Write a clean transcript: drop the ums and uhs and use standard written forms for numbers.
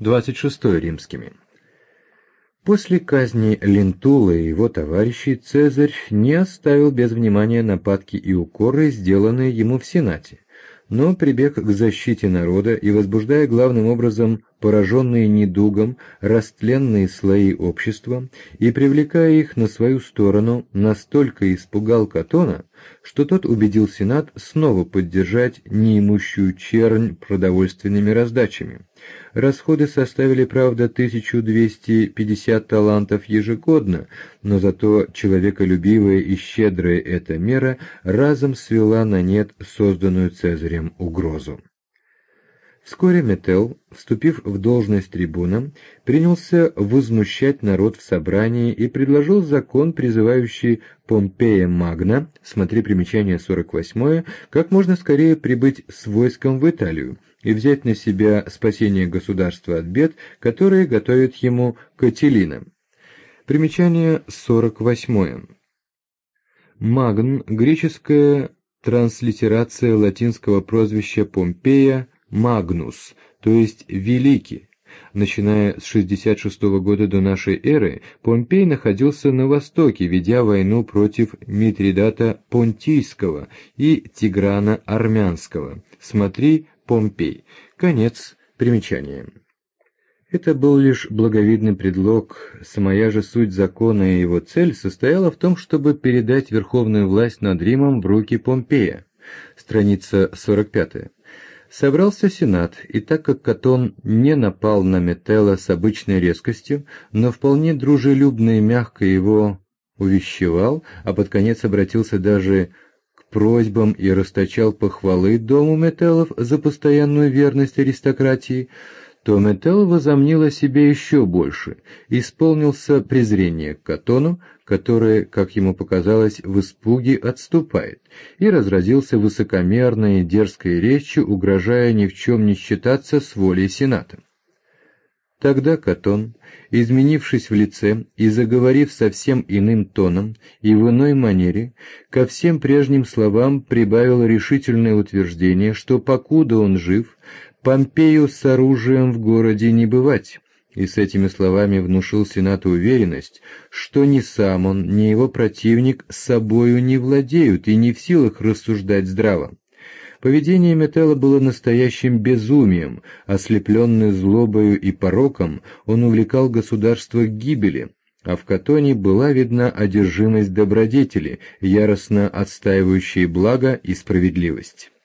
26 римскими. После казни Лентула и его товарищей Цезарь не оставил без внимания нападки и укоры, сделанные ему в Сенате, но прибег к защите народа и, возбуждая главным образом пораженные недугом растленные слои общества и привлекая их на свою сторону, настолько испугал Катона, что тот убедил Сенат снова поддержать неимущую чернь продовольственными раздачами. Расходы составили, правда, 1250 талантов ежегодно, но зато человеколюбивая и щедрая эта мера разом свела на нет созданную Цезарем угрозу. Вскоре Метелл, вступив в должность трибуна, принялся возмущать народ в собрании и предложил закон, призывающий Помпея Магна, смотри примечание 48, как можно скорее прибыть с войском в Италию и взять на себя спасение государства от бед, которые готовит ему Катилина. Примечание 48. Магн – греческая транслитерация латинского прозвища Помпея Магнус, то есть «великий». Начиная с 66 года до нашей эры, Помпей находился на востоке, ведя войну против Митридата Понтийского и Тиграна Армянского. Смотри Помпей. Конец примечания. Это был лишь благовидный предлог, самая же суть закона и его цель состояла в том, чтобы передать верховную власть над Римом в руки Помпея. Страница 45. Собрался Сенат, и так как Катон не напал на Метелла с обычной резкостью, но вполне дружелюбно и мягко его увещевал, а под конец обратился даже к просьбам и расточал похвалы дому Метеллов за постоянную верность аристократии, то Метелл возомнил о себе еще больше, исполнился презрение к Катону, которое, как ему показалось, в испуге отступает, и разразился высокомерной и дерзкой речью, угрожая ни в чем не считаться с волей Сената. Тогда Катон, изменившись в лице и заговорив совсем иным тоном и в иной манере, ко всем прежним словам прибавил решительное утверждение, что покуда он жив, Помпею с оружием в городе не бывать, и с этими словами внушил Сенату уверенность, что ни сам он, ни его противник собою не владеют и не в силах рассуждать здраво. Поведение Метелла было настоящим безумием, ослепленный злобою и пороком, он увлекал государство к гибели, а в Катоне была видна одержимость добродетели, яростно отстаивающей благо и справедливость.